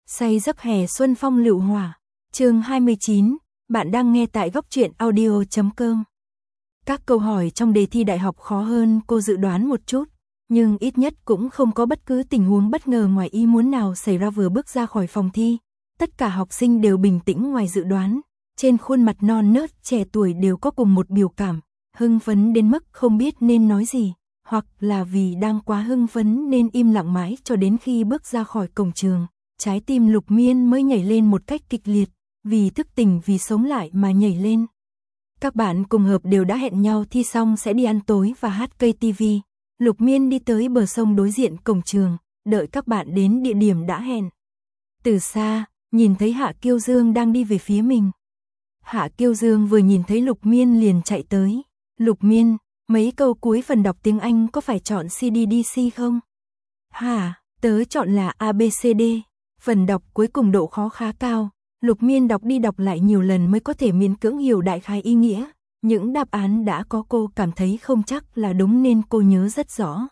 Say giấc hè xuân phong lựu hỏa. Chương 29, bạn đang nghe tại góc truyện audio.com. Các câu hỏi trong đề thi đại học khó hơn cô dự đoán một chút, nhưng ít nhất cũng không có bất cứ tình huống bất ngờ ngoài ý muốn nào xảy ra vừa bước ra khỏi phòng thi. Tất cả học sinh đều bình tĩnh ngoài dự đoán, trên khuôn mặt non nớt trẻ tuổi đều có cùng một biểu cảm, hưng phấn đến mức không biết nên nói gì, hoặc là vì đang quá hưng phấn nên im lặng mãi cho đến khi bước ra khỏi cổng trường. Trái tim Lục Miên mới nhảy lên một cách kịch liệt, vì thức tỉnh vì sống lại mà nhảy lên. Các bạn cùng hợp đều đã hẹn nhau thi xong sẽ đi ăn tối và hát cây TV. Lục Miên đi tới bờ sông đối diện cổng trường, đợi các bạn đến địa điểm đã hẹn. Từ xa, nhìn thấy Hạ Kiêu Dương đang đi về phía mình. Hạ Kiêu Dương vừa nhìn thấy Lục Miên liền chạy tới. Lục Miên, mấy câu cuối phần đọc tiếng Anh có phải chọn CDDC không? Hả, tớ chọn là ABCD. Phần đọc cuối cùng độ khó khá cao, Lục Miên đọc đi đọc lại nhiều lần mới có thể miễn cưỡng hiểu đại khái ý nghĩa. Những đáp án đã có cô cảm thấy không chắc là đúng nên cô nhớ rất rõ.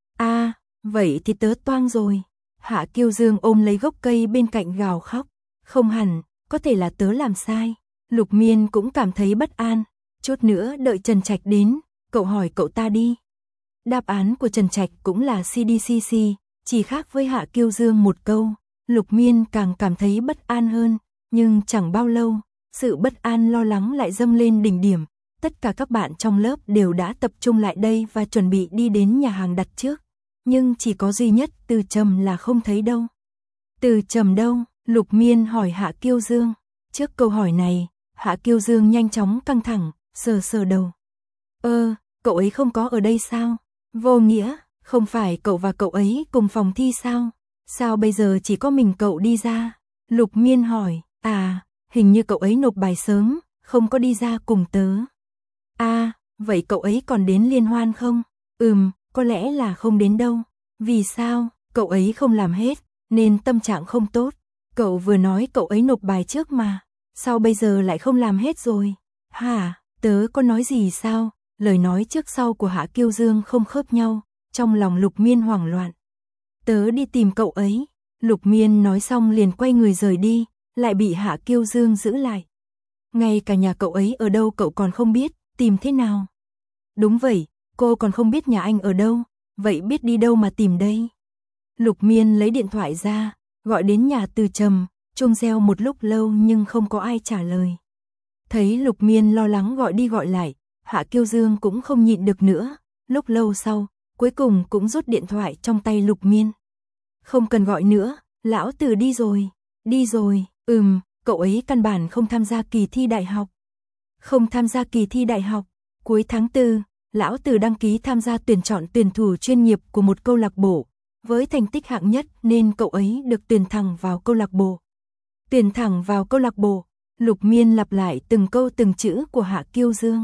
Vậy thì tớ toang rồi. Hạ Kiêu Dương ôm lấy gốc cây bên cạnh gào khóc. Không hẳn, có thể là tớ làm sai. Lục Miên cũng cảm thấy bất an. Chút nữa đợi Trần Trạch đến, cậu hỏi cậu ta đi. Đáp án của Trần Trạch cũng là CDCC, chỉ khác với Hạ Kiêu Dương một câu. Lục Miên càng cảm thấy bất an hơn, nhưng chẳng bao lâu, sự bất an lo lắng lại dâng lên đỉnh điểm. Tất cả các bạn trong lớp đều đã tập trung lại đây và chuẩn bị đi đến nhà hàng đặt trước. Nhưng chỉ có duy nhất Từ Trầm là không thấy đâu. Từ Trầm đâu? Lục Miên hỏi Hạ Kiêu Dương. Trước câu hỏi này, Hạ Kiêu Dương nhanh chóng căng thẳng, sờ sờ đầu. Cậu ấy không có ở đây sao? Vô nghĩa, không phải cậu và cậu ấy cùng phòng thi sao? Sao bây giờ chỉ có mình cậu đi ra? Lục Miên hỏi. Hình như cậu ấy nộp bài sớm, không có đi ra cùng tớ. Vậy cậu ấy còn đến liên hoan không? Có lẽ là không đến đâu. Vì sao? Cậu ấy không làm hết, nên tâm trạng không tốt. Cậu vừa nói cậu ấy nộp bài trước mà. Sao bây giờ lại không làm hết rồi? Hả? Tớ có nói gì sao? Lời nói trước sau của Hạ Kiêu Dương không khớp nhau. Trong lòng Lục Miên hoảng loạn. Tớ đi tìm cậu ấy. Lục Miên nói xong liền quay người rời đi, lại bị Hạ Kiêu Dương giữ lại. Ngay cả nhà cậu ấy ở đâu cậu còn không biết, tìm thế nào? Đúng vậy, cô còn không biết nhà anh ở đâu, vậy biết đi đâu mà tìm đây? Lục Miên lấy điện thoại ra, gọi đến nhà Từ Trầm, chuông reo một lúc lâu nhưng không có ai trả lời. Thấy Lục Miên lo lắng gọi đi gọi lại, Hạ Kiêu Dương cũng không nhịn được nữa, lúc lâu sau, cuối cùng cũng rút điện thoại trong tay Lục Miên. Không cần gọi nữa, lão Từ đi rồi. Đi rồi, cậu ấy căn bản không tham gia kỳ thi đại học. Không tham gia kỳ thi đại học. Cuối tháng 4, lão Từ đăng ký tham gia tuyển chọn tuyển thủ chuyên nghiệp của một câu lạc bộ. Với thành tích hạng nhất nên cậu ấy được tuyển thẳng vào câu lạc bộ. Tuyển thẳng vào câu lạc bộ. Lục Miên lặp lại từng câu từng chữ của Hạ Kiêu Dương.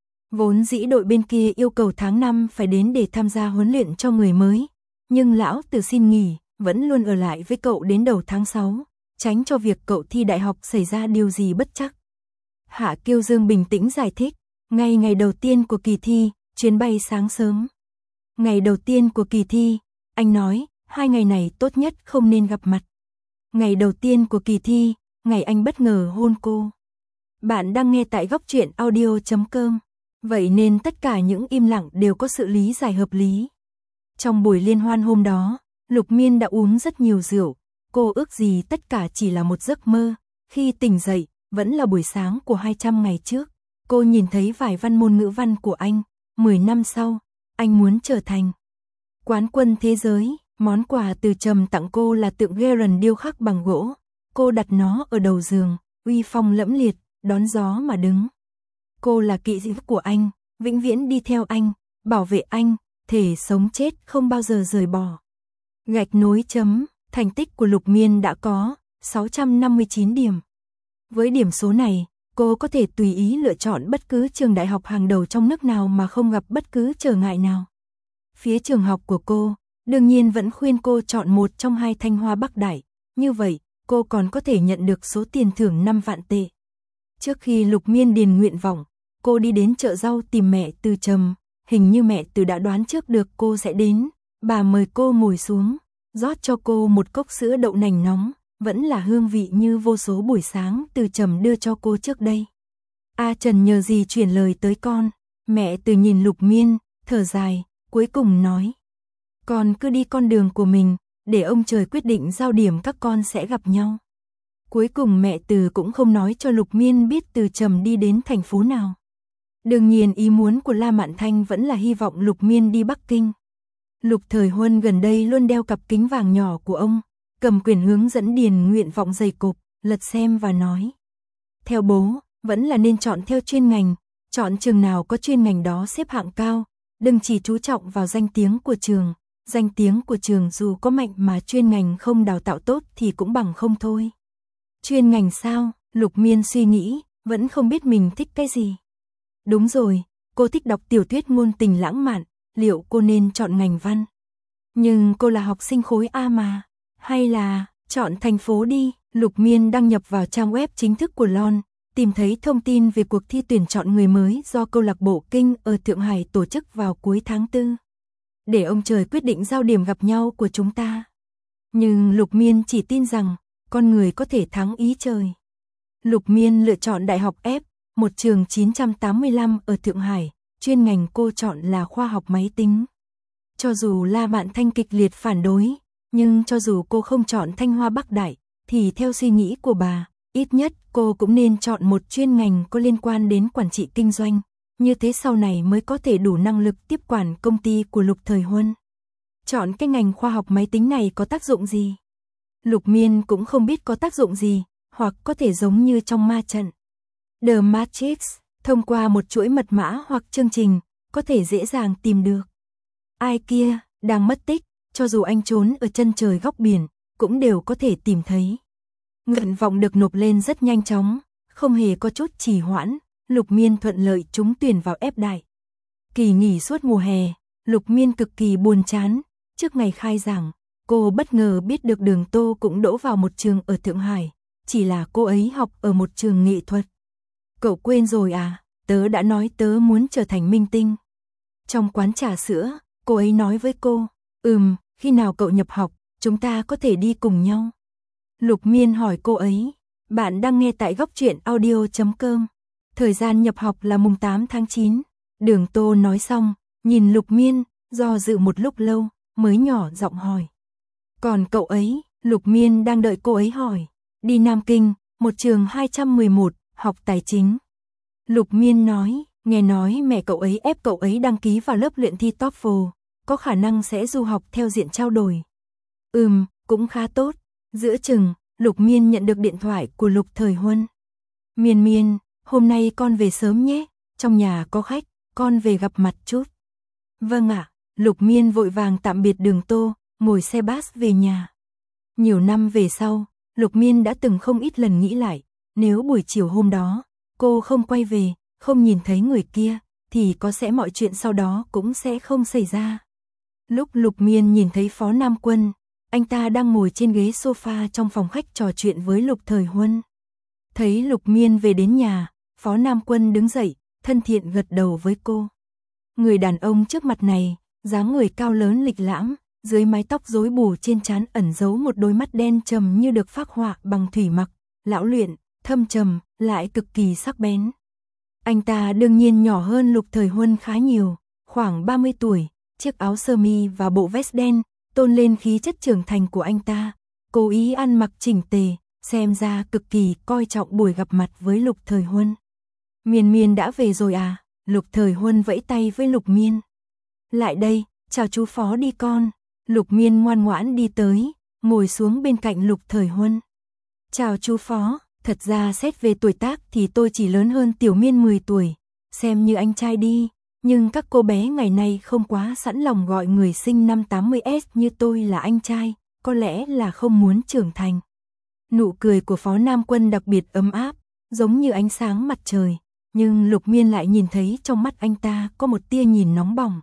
Vốn dĩ đội bên kia yêu cầu tháng 5 phải đến để tham gia huấn luyện cho người mới. Nhưng lão Từ xin nghỉ, vẫn luôn ở lại với cậu đến đầu tháng 6, tránh cho việc cậu thi đại học xảy ra điều gì bất trắc. Hạ Kiêu Dương bình tĩnh giải thích, ngày đầu tiên của kỳ thi, chuyến bay sáng sớm. Ngày đầu tiên của kỳ thi, anh nói, 2 ngày này tốt nhất không nên gặp mặt. Ngày đầu tiên của kỳ thi, ngày anh bất ngờ hôn cô. Bạn đang nghe tại góc truyện audio.com, vậy nên tất cả những im lặng đều có sự lý giải hợp lý. Trong buổi liên hoan hôm đó, Lục Miên đã uống rất nhiều rượu, cô ước gì tất cả chỉ là một giấc mơ. Khi tỉnh dậy, vẫn là buổi sáng của 200 ngày trước, cô nhìn thấy vài văn môn ngữ văn của anh. 10 năm sau, anh muốn trở thành quán quân thế giới. Món quà Từ Trầm tặng cô là tượng Geren điêu khắc bằng gỗ. Cô đặt nó ở đầu giường, uy phong lẫm liệt, đón gió mà đứng. Cô là kỵ sĩ của anh, vĩnh viễn đi theo anh, bảo vệ anh, thể sống chết không bao giờ rời bỏ. Gạch nối chấm, thành tích của Lục Miên đã có 659 điểm. Với điểm số này, cô có thể tùy ý lựa chọn bất cứ trường đại học hàng đầu trong nước nào mà không gặp bất cứ trở ngại nào. Phía trường học của cô, đương nhiên vẫn khuyên cô chọn một trong 2 Thanh Hoa Bắc Đại, như vậy, cô còn có thể nhận được số tiền thưởng 5 vạn tệ. Trước khi Lục Miên điền nguyện vọng, cô đi đến chợ rau tìm mẹ Từ Trầm, hình như mẹ Từ đã đoán trước được cô sẽ đến, bà mời cô ngồi xuống, rót cho cô một cốc sữa đậu nành nóng, vẫn là hương vị như vô số buổi sáng Từ Trầm đưa cho cô trước đây. A Trần nhờ gì chuyển lời tới con, mẹ Từ nhìn Lục Miên, thở dài, cuối cùng nói. Con cứ đi con đường của mình, để ông trời quyết định giao điểm các con sẽ gặp nhau. Cuối cùng mẹ Từ cũng không nói cho Lục Miên biết Từ Trầm đi đến thành phố nào. Đương nhiên ý muốn của La Mạn Thanh vẫn là hy vọng Lục Miên đi Bắc Kinh. Lục Thời Huân gần đây luôn đeo cặp kính vàng nhỏ của ông, cầm quyển hướng dẫn điền nguyện vọng dày cộp, lật xem và nói. Theo bố, vẫn là nên chọn theo chuyên ngành, chọn trường nào có chuyên ngành đó xếp hạng cao, đừng chỉ chú trọng vào danh tiếng của trường. Danh tiếng của trường dù có mạnh mà chuyên ngành không đào tạo tốt thì cũng bằng không thôi. Chuyên ngành sao? Lục Miên suy nghĩ, vẫn không biết mình thích cái gì. Đúng rồi, cô thích đọc tiểu thuyết ngôn tình lãng mạn, liệu cô nên chọn ngành văn? Nhưng cô là học sinh khối A mà, hay là chọn thành phố đi? Lục Miên đăng nhập vào trang web chính thức của LON, tìm thấy thông tin về cuộc thi tuyển chọn người mới do câu lạc bộ Kinh ở Thượng Hải tổ chức vào cuối tháng 4. Để ông trời quyết định giao điểm gặp nhau của chúng ta. Nhưng Lục Miên chỉ tin rằng con người có thể thắng ý trời. Lục Miên lựa chọn Đại học F, một trường 985 ở Thượng Hải, chuyên ngành cô chọn là khoa học máy tính. Cho dù La Mạn Thanh kịch liệt phản đối, nhưng cho dù cô không chọn Thanh Hoa Bắc Đại, thì theo suy nghĩ của bà, ít nhất cô cũng nên chọn một chuyên ngành có liên quan đến quản trị kinh doanh. Như thế sau này mới có thể đủ năng lực tiếp quản công ty của Lục Thời Huân. Chọn cái ngành khoa học máy tính này có tác dụng gì? Lục Miên cũng không biết có tác dụng gì, hoặc có thể giống như trong ma trận. The Matrix, thông qua một chuỗi mật mã hoặc chương trình, có thể dễ dàng tìm được. Ai kia, đang mất tích, cho dù anh trốn ở chân trời góc biển, cũng đều có thể tìm thấy. Nguyện vọng được nộp lên rất nhanh chóng, không hề có chút trì hoãn. Lục Miên thuận lợi trúng tuyển vào F Đại. Kỳ nghỉ suốt mùa hè, Lục Miên cực kỳ buồn chán. Trước ngày khai giảng, cô bất ngờ biết được Đường Tô cũng đỗ vào một trường ở Thượng Hải. Chỉ là cô ấy học ở một trường nghệ thuật. Cậu quên rồi à, tớ đã nói tớ muốn trở thành minh tinh. Trong quán trà sữa, cô ấy nói với cô, khi nào cậu nhập học, chúng ta có thể đi cùng nhau. Lục Miên hỏi cô ấy, bạn đang nghe tại góc truyện audio.com. Thời gian nhập học là mùng 8 tháng 9. Đường Tô nói xong, nhìn Lục Miên, do dự một lúc lâu, mới nhỏ giọng hỏi. Còn cậu ấy? Lục Miên đang đợi cô ấy hỏi. Đi Nam Kinh, một trường 211, học tài chính. Lục Miên nói, nghe nói mẹ cậu ấy ép cậu ấy đăng ký vào lớp luyện thi TOEFL, có khả năng sẽ du học theo diện trao đổi. Cũng khá tốt. Giữa chừng, Lục Miên nhận được điện thoại của Lục Thời Huân. Miên, hôm nay con về sớm nhé, trong nhà có khách, con về gặp mặt chút. Vâng ạ, Lục Miên vội vàng tạm biệt Đường Tô, ngồi xe bus về nhà. Nhiều năm về sau, Lục Miên đã từng không ít lần nghĩ lại, nếu buổi chiều hôm đó, cô không quay về, không nhìn thấy người kia, thì có sẽ mọi chuyện sau đó cũng sẽ không xảy ra. Lúc Lục Miên nhìn thấy Phó Nam Quân, anh ta đang ngồi trên ghế sofa trong phòng khách trò chuyện với Lục Thời Huân. Thấy Lục Miên về đến nhà, Phó Nam Quân đứng dậy, thân thiện gật đầu với cô. Người đàn ông trước mặt này, dáng người cao lớn lịch lãm, dưới mái tóc rối bù trên trán ẩn giấu một đôi mắt đen trầm như được phác họa bằng thủy mặc, lão luyện, thâm trầm, lại cực kỳ sắc bén. Anh ta đương nhiên nhỏ hơn Lục Thời Huân khá nhiều, khoảng 30 tuổi, chiếc áo sơ mi và bộ vest đen, tôn lên khí chất trưởng thành của anh ta, cố ý ăn mặc chỉnh tề, xem ra cực kỳ coi trọng buổi gặp mặt với Lục Thời Huân. Miên đã về rồi à? Lục Thời Huân vẫy tay với Lục Miên. Lại đây, chào chú Phó đi con. Lục Miên ngoan ngoãn đi tới, ngồi xuống bên cạnh Lục Thời Huân. Chào chú Phó, thật ra xét về tuổi tác thì tôi chỉ lớn hơn Tiểu Miên 10 tuổi, xem như anh trai đi, nhưng các cô bé ngày nay không quá sẵn lòng gọi người sinh năm 80S như tôi là anh trai, có lẽ là không muốn trưởng thành. Nụ cười của Phó Nam Quân đặc biệt ấm áp, giống như ánh sáng mặt trời, nhưng Lục Miên lại nhìn thấy trong mắt anh ta có một tia nhìn nóng bỏng.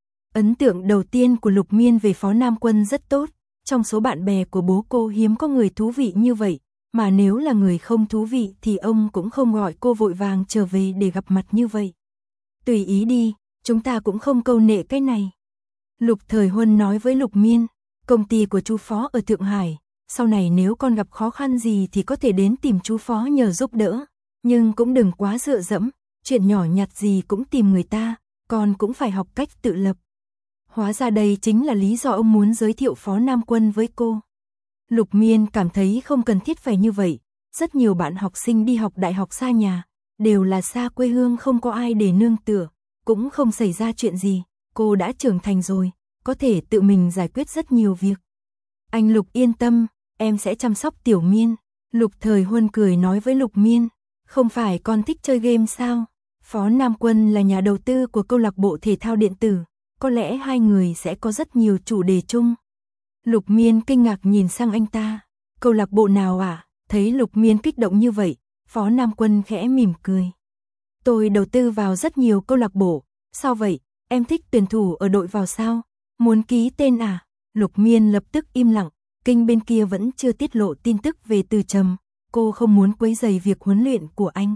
Ấn tượng đầu tiên của Lục Miên về Phó Nam Quân rất tốt, trong số bạn bè của bố cô hiếm có người thú vị như vậy, mà nếu là người không thú vị thì ông cũng không gọi cô vội vàng trở về để gặp mặt như vậy. Tùy ý đi, chúng ta cũng không câu nệ cái này. Lục Thời Huân nói với Lục Miên, công ty của chú Phó ở Thượng Hải, sau này nếu con gặp khó khăn gì thì có thể đến tìm chú Phó nhờ giúp đỡ, nhưng cũng đừng quá dựa dẫm, chuyện nhỏ nhặt gì cũng tìm người ta, con cũng phải học cách tự lập. Hóa ra đây chính là lý do ông muốn giới thiệu Phó Nam Quân với cô. Lục Miên cảm thấy không cần thiết phải như vậy, rất nhiều bạn học sinh đi học đại học xa nhà, đều là xa quê hương không có ai để nương tựa, cũng không xảy ra chuyện gì, cô đã trưởng thành rồi, có thể tự mình giải quyết rất nhiều việc. Anh Lục yên tâm, em sẽ chăm sóc Tiểu Miên. Lục Thời Huân cười nói với Lục Miên, không phải con thích chơi game sao? Phó Nam Quân là nhà đầu tư của câu lạc bộ thể thao điện tử, có lẽ hai người sẽ có rất nhiều chủ đề chung. Lục Miên kinh ngạc nhìn sang anh ta, câu lạc bộ nào à? Thấy Lục Miên kích động như vậy, Phó Nam Quân khẽ mỉm cười. Tôi đầu tư vào rất nhiều câu lạc bộ, sao vậy, em thích tuyển thủ ở đội vào sao? Muốn ký tên à? Lục Miên lập tức im lặng, kênh bên kia vẫn chưa tiết lộ tin tức về Từ Trầm, cô không muốn quấy rầy việc huấn luyện của anh.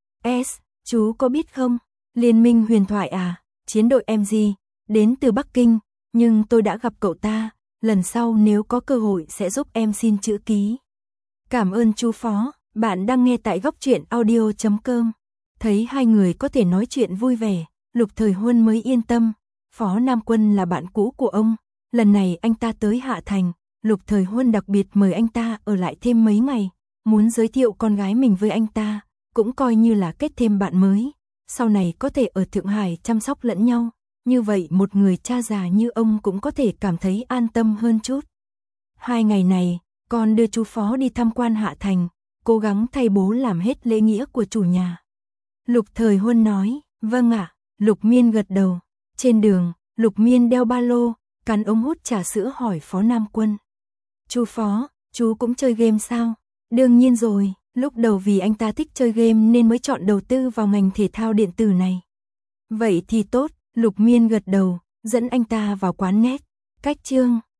Chú có biết không, Liên minh huyền thoại à, chiến đội MG, đến từ Bắc Kinh, nhưng tôi đã gặp cậu ta, lần sau nếu có cơ hội sẽ giúp em xin chữ ký. Cảm ơn chú Phó, bạn đang nghe tại góc truyện audio.com. Thấy hai người có thể nói chuyện vui vẻ, Lục Thời Huân mới yên tâm. Phó Nam Quân là bạn cũ của ông, lần này anh ta tới Hạ Thành, Lục Thời Huân đặc biệt mời anh ta ở lại thêm mấy ngày, muốn giới thiệu con gái mình với anh ta, cũng coi như là kết thêm bạn mới, sau này có thể ở Thượng Hải chăm sóc lẫn nhau, như vậy một người cha già như ông cũng có thể cảm thấy an tâm hơn chút. 2 ngày này, con đưa chú Phó đi tham quan Hạ Thành, cố gắng thay bố làm hết lễ nghĩa của chủ nhà. Lục Thời Huân nói, vâng ạ. Lục Miên gật đầu. Trên đường, Lục Miên đeo ba lô, cắn ống hút trà sữa hỏi Phó Nam Quân. Chú Phó, chú cũng chơi game sao? Đương nhiên rồi, lúc đầu vì anh ta thích chơi game nên mới chọn đầu tư vào ngành thể thao điện tử này. Vậy thì tốt, Lục Miên gật đầu, dẫn anh ta vào quán net. Cách chương